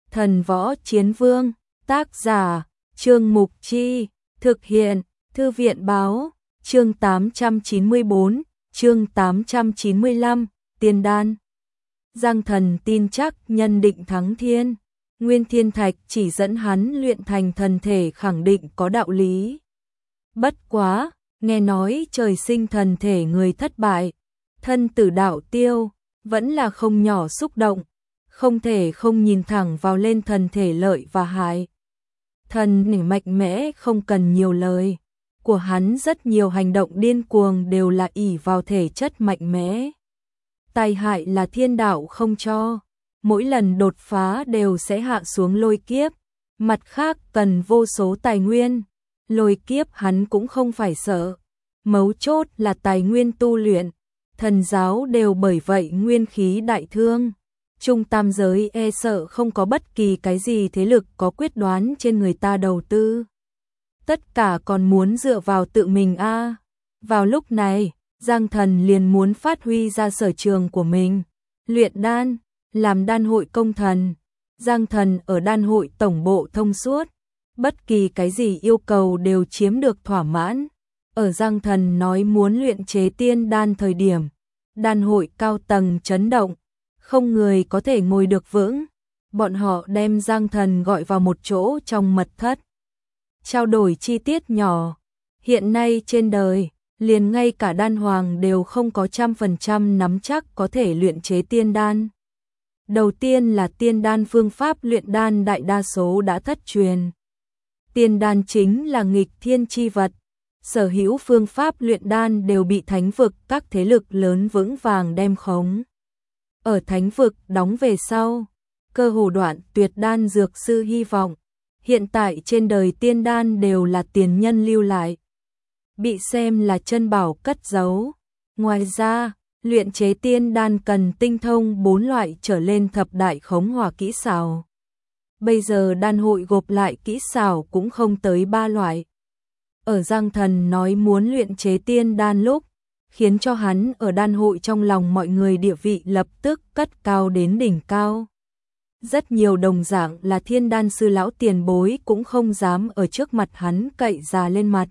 Thần Võ Chiến Vương, tác giả, Trương Mục Chi, thực hiện, Thư viện Báo, chương 894, chương 895, Tiên Đan. Giang Thần tin chắc nhân định thắng thiên, Nguyên Thiên Thạch chỉ dẫn hắn luyện thành thần thể khẳng định có đạo lý. Bất quá, nghe nói trời sinh thần thể người thất bại, thân tử đạo tiêu, vẫn là không nhỏ xúc động, không thể không nhìn thẳng vào lên thần thể lợi và hại. Thần nể mạnh mẽ không cần nhiều lời, của hắn rất nhiều hành động điên cuồng đều là ỷ vào thể chất mạnh mẽ. Tai hại là thiên đạo không cho, mỗi lần đột phá đều sẽ hạ xuống lôi kiếp, mặt khác cần vô số tài nguyên, lôi kiếp hắn cũng không phải sợ. Mấu chốt là tài nguyên tu luyện, thần giáo đều bởi vậy nguyên khí đại thương. Trung tam giới e sợ không có bất kỳ cái gì thế lực có quyết đoán trên người ta đầu tư. Tất cả còn muốn dựa vào tự mình a. Vào lúc này, Giang Thần liền muốn phát huy ra sở trường của mình, luyện đan, làm đan hội công thần. Giang Thần ở đan hội tổng bộ thông suốt, bất kỳ cái gì yêu cầu đều chiếm được thỏa mãn. Ở Giang Thần nói muốn luyện chế tiên đan thời điểm, đan hội cao tầng chấn động, không người có thể ngồi được vững. Bọn họ đem Giang Thần gọi vào một chỗ trong mật thất, trao đổi chi tiết nhỏ. Hiện nay trên đời, liền ngay cả đan hoàng đều không có 100% nắm chắc có thể luyện chế tiên đan. Đầu tiên là tiên đan phương pháp luyện đan đại đa số đã thất truyền. Tiên đan chính là nghịch thiên chi vật, sở hữu phương pháp luyện đan đều bị thánh vực các thế lực lớn vững vàng đem khống. Ở thánh vực đóng về sau, cơ hồ đoạn tuyệt đan dược sư hy vọng. Hiện tại trên đời tiên đan đều là tiền nhân lưu lại, bị xem là chân bảo cất giấu. Ngoài ra, luyện chế tiên đan cần tinh thông 4 loại trở lên thập đại khống hỏa kỹ xảo. Bây giờ đan hội gộp lại kỹ xảo cũng không tới 3 loại. Ở Giang Thần nói muốn luyện chế tiên đan lúc, khiến cho hắn ở đan hội trong lòng mọi người địa vị lập tức cất cao đến đỉnh cao. Rất nhiều đồng dạng là thiên đan sư lão tiền bối cũng không dám ở trước mặt hắn cậy già lên mặt.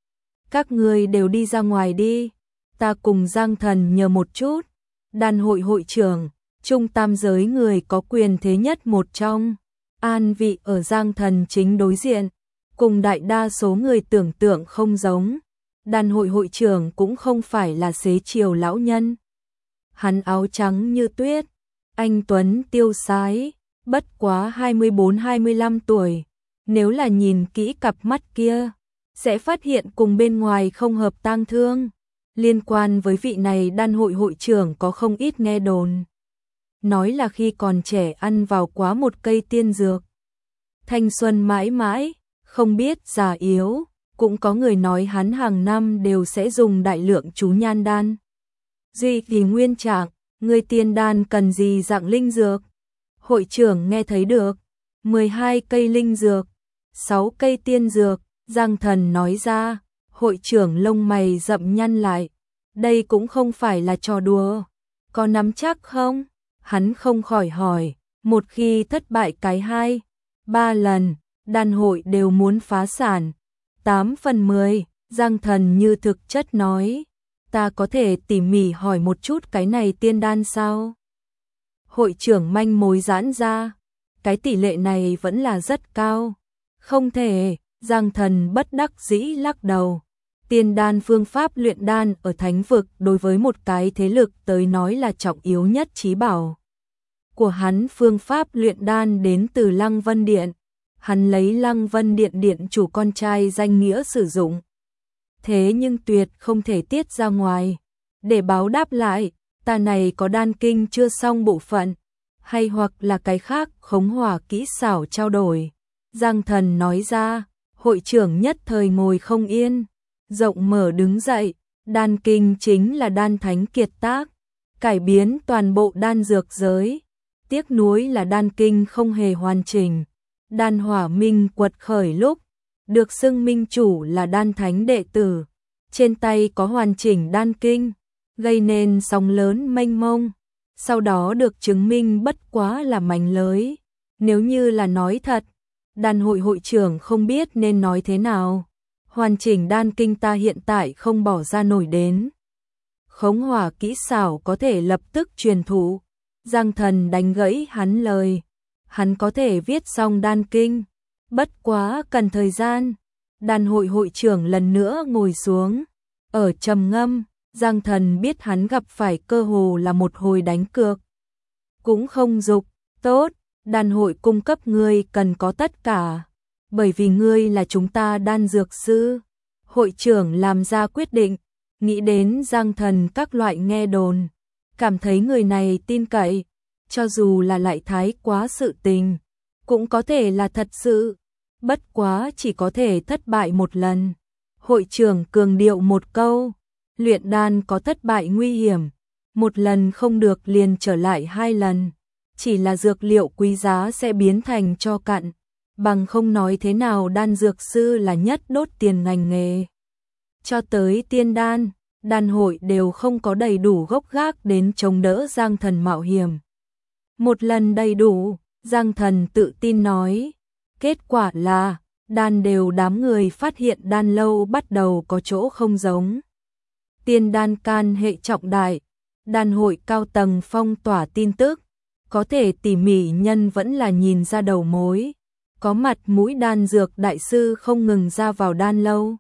Các người đều đi ra ngoài đi, ta cùng Giang Thần nhờ một chút. Đan hội hội trưởng, trung tam giới người có quyền thế nhất một trong, an vị ở Giang Thần chính đối diện, cùng đại đa số người tưởng tượng không giống. Đan hội hội trưởng cũng không phải là xế chiều lão nhân. Hắn áo trắng như tuyết, anh tuấn tiêu sái, bất quá 24-25 tuổi. Nếu là nhìn kỹ cặp mắt kia, sẽ phát hiện cùng bên ngoài không hợp tang thương. Liên quan với vị này đan hội hội trưởng có không ít nghe đồn. Nói là khi còn trẻ ăn vào quá một cây tiên dược, thanh xuân mãi mãi, không biết già yếu. Cũng có người nói hắn hàng năm đều sẽ dùng đại lượng chú nhan đan. Duy thì nguyên trạng, người tiên đan cần gì dạng linh dược? Hội trưởng nghe thấy được, 12 cây linh dược, 6 cây tiên dược. Giang Thần nói ra, hội trưởng lông mày rậm nhăn lại. Đây cũng không phải là trò đùa, có nắm chắc không? Hắn không khỏi hỏi, một khi thất bại cái 2-3 lần, đan hội đều muốn phá sản. 8 phần 10, Giang Thần như thực chất nói, ta có thể tỉ mỉ hỏi một chút cái này tiên đan sao? Hội trưởng manh mối giãn ra, cái tỷ lệ này vẫn là rất cao. Không thể, Giang Thần bất đắc dĩ lắc đầu. Tiên đan phương pháp luyện đan ở thánh vực đối với một cái thế lực tới nói là trọng yếu nhất chí bảo. Của hắn phương pháp luyện đan đến từ Lăng Vân Điện. Hắn lấy Lăng Vân Điện điện chủ con trai danh nghĩa sử dụng. Thế nhưng tuyệt không thể tiết ra ngoài. Để báo đáp lại, ta này có đan kinh chưa xong bộ phận, hay hoặc là cái khác khống hỏa kỹ xảo trao đổi. Giang Thần nói ra, hội trưởng nhất thời ngồi không yên, rộng mở đứng dậy. Đan kinh chính là đan thánh kiệt tác, cải biến toàn bộ đan dược giới. Tiếc nuối là đan kinh không hề hoàn chỉnh. Đan hỏa minh quật khởi lúc, được xưng minh chủ là đan thánh đệ tử, trên tay có hoàn chỉnh đan kinh, gây nên sóng lớn mênh mông. Sau đó được chứng minh bất quá là mảnh lới. Nếu như là nói thật, đan hội hội trưởng không biết nên nói thế nào. Hoàn chỉnh đan kinh ta hiện tại không bỏ ra nổi đến. Khống hỏa kỹ xảo có thể lập tức truyền thụ. Giang Thần đánh gãy hắn lời. Hắn có thể viết xong đan kinh, bất quá cần thời gian. Đan hội hội trưởng lần nữa ngồi xuống, ở trầm ngâm. Giang Thần biết hắn gặp phải cơ hồ là một hồi đánh cược. Cũng không dục, tốt, đan hội cung cấp ngươi cần có tất cả. Bởi vì ngươi là chúng ta đan dược sư. Hội trưởng làm ra quyết định, nghĩ đến Giang Thần các loại nghe đồn. Cảm thấy người này tin cậy, cho dù là lại thái quá sự tình, cũng có thể là thật sự. Bất quá chỉ có thể thất bại một lần. Hội trưởng cường điệu một câu, luyện đan có thất bại nguy hiểm, một lần không được liền trở lại 2 lần, chỉ là dược liệu quý giá sẽ biến thành tro cặn, bằng không nói thế nào đan dược sư là nhất đốt tiền ngành nghề. Cho tới tiên đan, đan hội đều không có đầy đủ gốc gác đến chống đỡ Giang Thần mạo hiểm. Một lần đầy đủ, Giang Thần tự tin nói, kết quả là đan đều đám người phát hiện đan lâu bắt đầu có chỗ không giống. Tiên đan can hệ trọng đại, đan hội cao tầng phong tỏa tin tức, có thể tỉ mỉ nhân vẫn là nhìn ra đầu mối, có mặt mũi đan dược đại sư không ngừng ra vào đan lâu.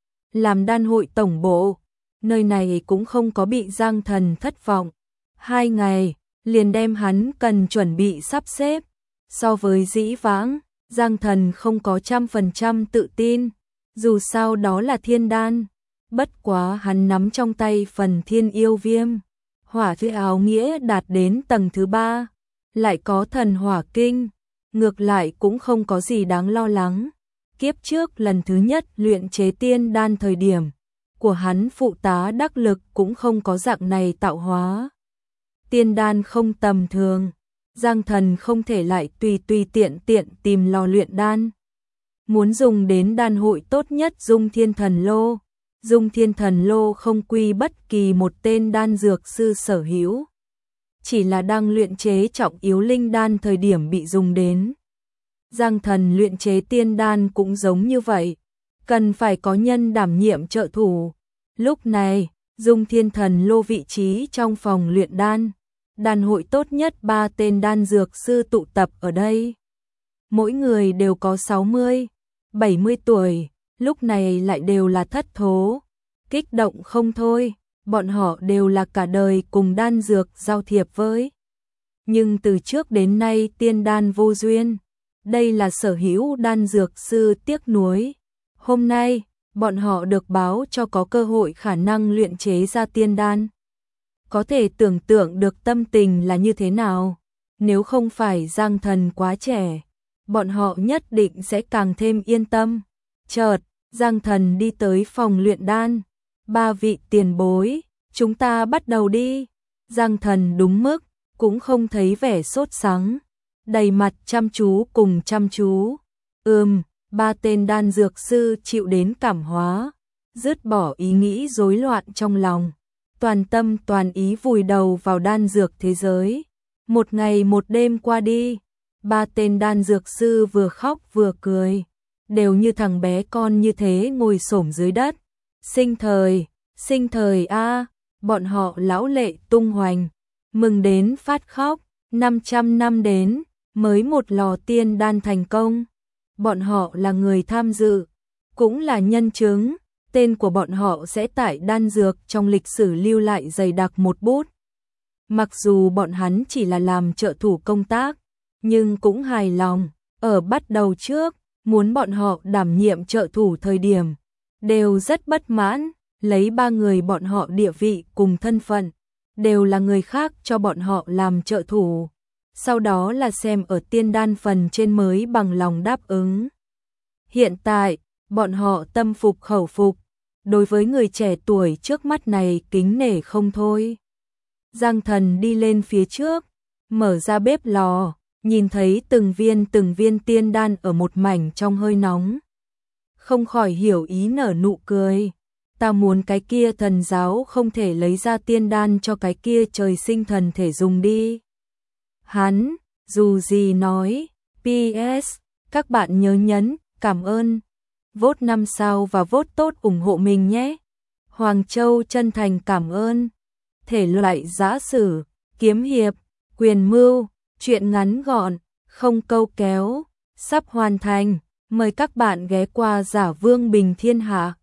Làm đan hội tổng bộ, nơi này cũng không có bị Giang Thần thất vọng. 2 ngày, liền đem hắn cần chuẩn bị sắp xếp. So với dĩ vãng, Giang Thần không có 100% tự tin, dù sao đó là thiên đan. Bất quá hắn nắm trong tay phần thiên yêu viêm, hỏa thứ áo nghĩa đạt đến tầng thứ 3, lại có thần hỏa kinh, ngược lại cũng không có gì đáng lo lắng. Kiếp trước lần thứ nhất luyện chế tiên đan thời điểm của hắn phụ tá đắc lực cũng không có dạng này tạo hóa. Tiên đan không tầm thường, Giang Thần không thể lại tùy tùy tiện tiện tìm lò luyện đan. Muốn dùng đến đan hội tốt nhất Dung Thiên Thần Lô. Dung Thiên Thần Lô không quy bất kỳ một tên đan dược sư sở hữu, chỉ là đang luyện chế trọng yếu linh đan thời điểm bị dùng đến. Giang Thần luyện chế tiên đan cũng giống như vậy, cần phải có nhân đảm nhiệm trợ thủ. Lúc này, Dung Thiên Thần Lô vị trí trong phòng luyện đan, đan hội tốt nhất 3 tên đan dược sư tụ tập ở đây. Mỗi người đều có 60, 70 tuổi, lúc này lại đều là thất thố, kích động không thôi, bọn họ đều là cả đời cùng đan dược giao thiệp với. Nhưng từ trước đến nay tiên đan vô duyên, đây là sở hữu đan dược sư tiếc nuối. Hôm nay, bọn họ được báo cho có cơ hội khả năng luyện chế ra tiên đan. Có thể tưởng tượng được tâm tình là như thế nào, nếu không phải Giang Thần quá trẻ, bọn họ nhất định sẽ càng thêm yên tâm. Chợt, Giang Thần đi tới phòng luyện đan. 3 vị tiền bối, chúng ta bắt đầu đi. Giang Thần đúng mức, cũng không thấy vẻ sốt sắng, đầy mặt chăm chú cùng chăm chú. 3 tên đan dược sư chịu đến cảm hóa, dứt bỏ ý nghĩ rối loạn trong lòng, toàn tâm toàn ý vùi đầu vào đan dược thế giới. Một ngày một đêm qua đi, 3 tên đan dược sư vừa khóc vừa cười, đều như thằng bé con như thế ngồi xổm dưới đất. Sinh thời a, bọn họ lão lệ tung hoành, mừng đến phát khóc. 500 năm đến, mới một lò tiên đan thành công. Bọn họ là người tham dự, cũng là nhân chứng, tên của bọn họ sẽ tại đan dược trong lịch sử lưu lại dày đặc một bút. Mặc dù bọn hắn chỉ là làm trợ thủ công tác, nhưng cũng hài lòng. Ở bắt đầu trước, muốn bọn họ đảm nhiệm trợ thủ thời điểm, đều rất bất mãn, lấy 3 người bọn họ địa vị cùng thân phận, đều là người khác cho bọn họ làm trợ thủ. Sau đó là xem ở tiên đan phần trên mới bằng lòng đáp ứng. Hiện tại, bọn họ tâm phục khẩu phục, đối với người trẻ tuổi trước mắt này kính nể không thôi. Giang Thần đi lên phía trước, mở ra bếp lò, nhìn thấy từng viên tiên đan ở một mảnh trong hơi nóng. Không khỏi hiểu ý nở nụ cười. Ta muốn cái kia thần giáo không thể lấy ra tiên đan cho cái kia trời sinh thần thể dùng đi. Hắn, dù gì nói, PS, các bạn nhớ nhấn cảm ơn, vote 5 sao và vote tốt ủng hộ mình nhé. Hoàng Châu chân thành cảm ơn. Thể loại giã sử, kiếm hiệp, quyền mưu, truyện ngắn gọn, không câu kéo, sắp hoàn thành. Mời các bạn ghé qua Giả Vương Bình Thiên Hạ.